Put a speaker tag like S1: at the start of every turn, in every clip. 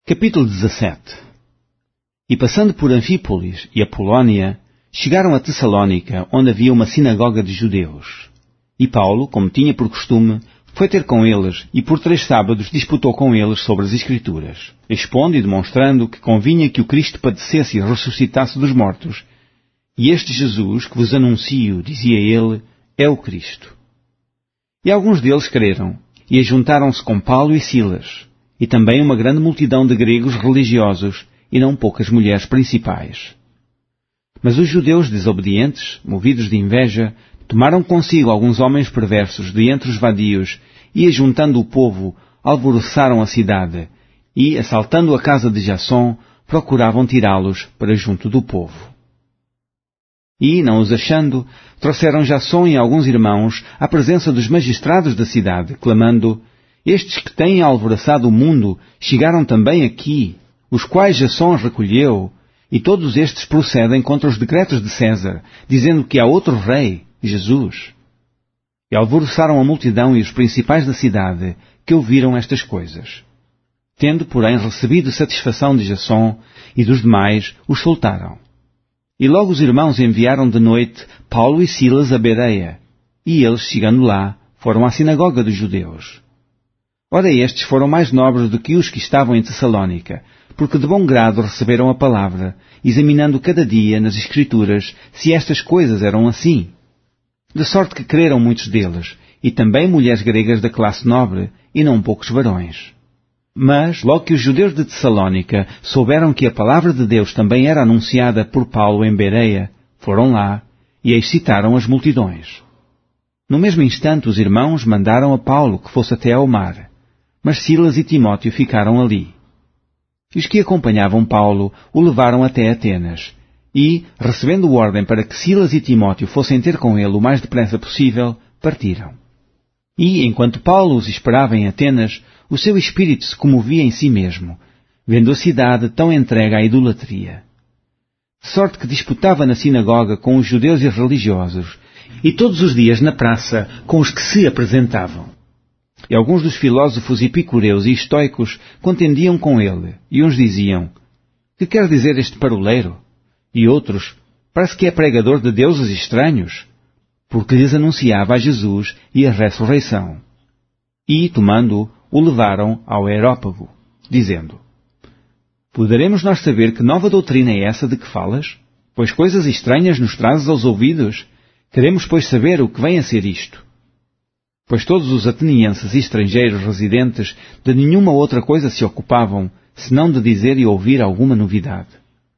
S1: Capítulo 17. E passando por Anfípolis e Apolónia, chegaram a Tessalónica, onde havia uma sinagoga de judeus. E Paulo, como tinha por costume, foi ter com eles e por 3 sábados disputou com eles sobre as Escrituras, expondo e demonstrando que convinha que o Cristo padecesse e ressuscitasse dos mortos. E este Jesus, que vos anuncio, dizia ele, é o Cristo. E alguns deles creram, e ajuntaram-se com Paulo e Silas, e também uma grande multidão de gregos religiosos, e não poucas mulheres principais. Mas os judeus desobedientes, movidos de inveja, tomaram consigo alguns homens perversos de entre os vadios, e ajuntando o povo, alvoroçaram a cidade, e, assaltando a casa de Jasson, procuravam tirá-los para junto do povo. E, não os achando, trouxeram Jasson e alguns irmãos à presença dos magistrados da cidade, clamando: estes que têm alvoroçado o mundo chegaram também aqui, os quais Jasson recolheu, e todos estes procedem contra os decretos de César, dizendo que há outro rei, Jesus. E alvoroçaram a multidão e os principais da cidade, que ouviram estas coisas. Tendo, porém, recebido satisfação de Jasson e dos demais, os soltaram. E logo os irmãos enviaram de noite Paulo e Silas a Bereia, e eles, chegando lá, foram à sinagoga dos judeus. Ora, estes foram mais nobres do que os que estavam em Tessalónica, porque de bom grado receberam a palavra, examinando cada dia nas Escrituras se estas coisas eram assim. De sorte que creram muitos deles, e também mulheres gregas da classe nobre, e não poucos varões. Mas, logo que os judeus de Tessalónica souberam que a palavra de Deus também era anunciada por Paulo em Bereia, foram lá e excitaram as multidões. No mesmo instante os irmãos mandaram a Paulo que fosse até ao mar, mas Silas e Timóteo ficaram ali. E os que acompanhavam Paulo o levaram até Atenas, e, recebendo ordem para que Silas e Timóteo fossem ter com ele o mais depressa possível, partiram. E, enquanto Paulo os esperava em Atenas, o seu espírito se comovia em si mesmo, vendo a cidade tão entregue à idolatria. De sorte que disputava na sinagoga com os judeus irreligiosos, e todos os dias na praça com os que se apresentavam. E alguns dos filósofos epicureus e estoicos contendiam com ele, e uns diziam: que quer dizer este paroleiro? E outros: parece que é pregador de deuses estranhos, porque lhes anunciava a Jesus e a ressurreição. E, tomando-o, o levaram ao Areópago, dizendo: poderemos nós saber que nova doutrina é essa de que falas? Pois coisas estranhas nos trazes aos ouvidos. Queremos, pois, saber o que vem a ser isto. Pois todos os atenienses e estrangeiros residentes de nenhuma outra coisa se ocupavam, senão de dizer e ouvir alguma novidade.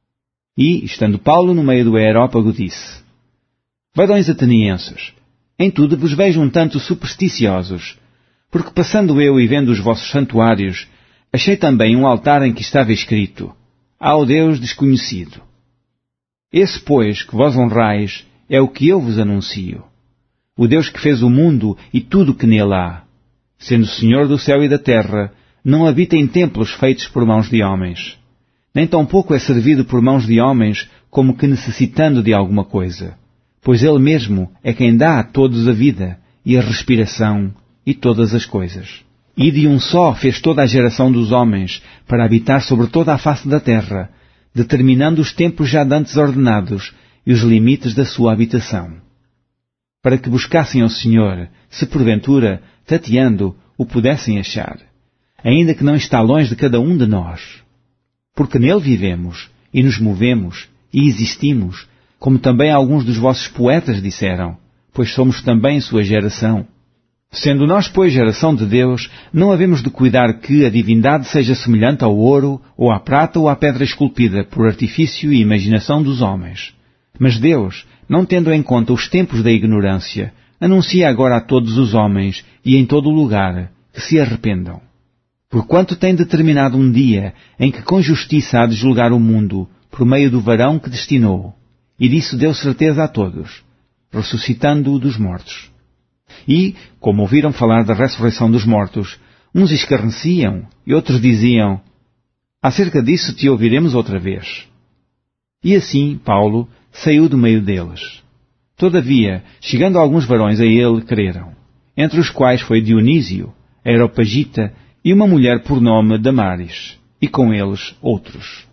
S1: E, estando Paulo no meio do Areópago, disse: varões atenienses, em tudo vos vejo um tanto supersticiosos, porque passando eu e vendo os vossos santuários, achei também um altar em que estava escrito: ao Deus desconhecido. Esse, pois, que vós honrais, é o que eu vos anuncio. O Deus que fez o mundo e tudo o que nele há, sendo Senhor do céu e da terra, não habita em templos feitos por mãos de homens, nem tampouco é servido por mãos de homens como que necessitando de alguma coisa, pois Ele mesmo é quem dá a todos a vida e a respiração e todas as coisas. E de um só fez toda a geração dos homens para habitar sobre toda a face da terra, determinando os tempos já dantes ordenados e os limites da sua habitação, para que buscassem ao Senhor, se porventura, tateando, o pudessem achar, ainda que não está longe de cada um de nós. Porque nele vivemos, e nos movemos, e existimos, como também alguns dos vossos poetas disseram, pois somos também sua geração. Sendo nós, pois, geração de Deus, não havemos de cuidar que a divindade seja semelhante ao ouro, ou à prata, ou à pedra esculpida, por artifício e imaginação dos homens. Mas Deus, não tendo em conta os tempos da ignorância, anuncia agora a todos os homens, e em todo o lugar, que se arrependam. Porquanto tem determinado um dia em que com justiça há de julgar o mundo, por meio do varão que destinou, e disso deu certeza a todos, ressuscitando-o dos mortos. E, como ouviram falar da ressurreição dos mortos, uns escarneciam e outros diziam: acerca disso te ouviremos outra vez. E assim Paulo saiu do meio deles. Todavia, chegando alguns varões a ele, creram, entre os quais foi Dionísio, Areopagita, e uma mulher por nome Damaris, e com eles outros.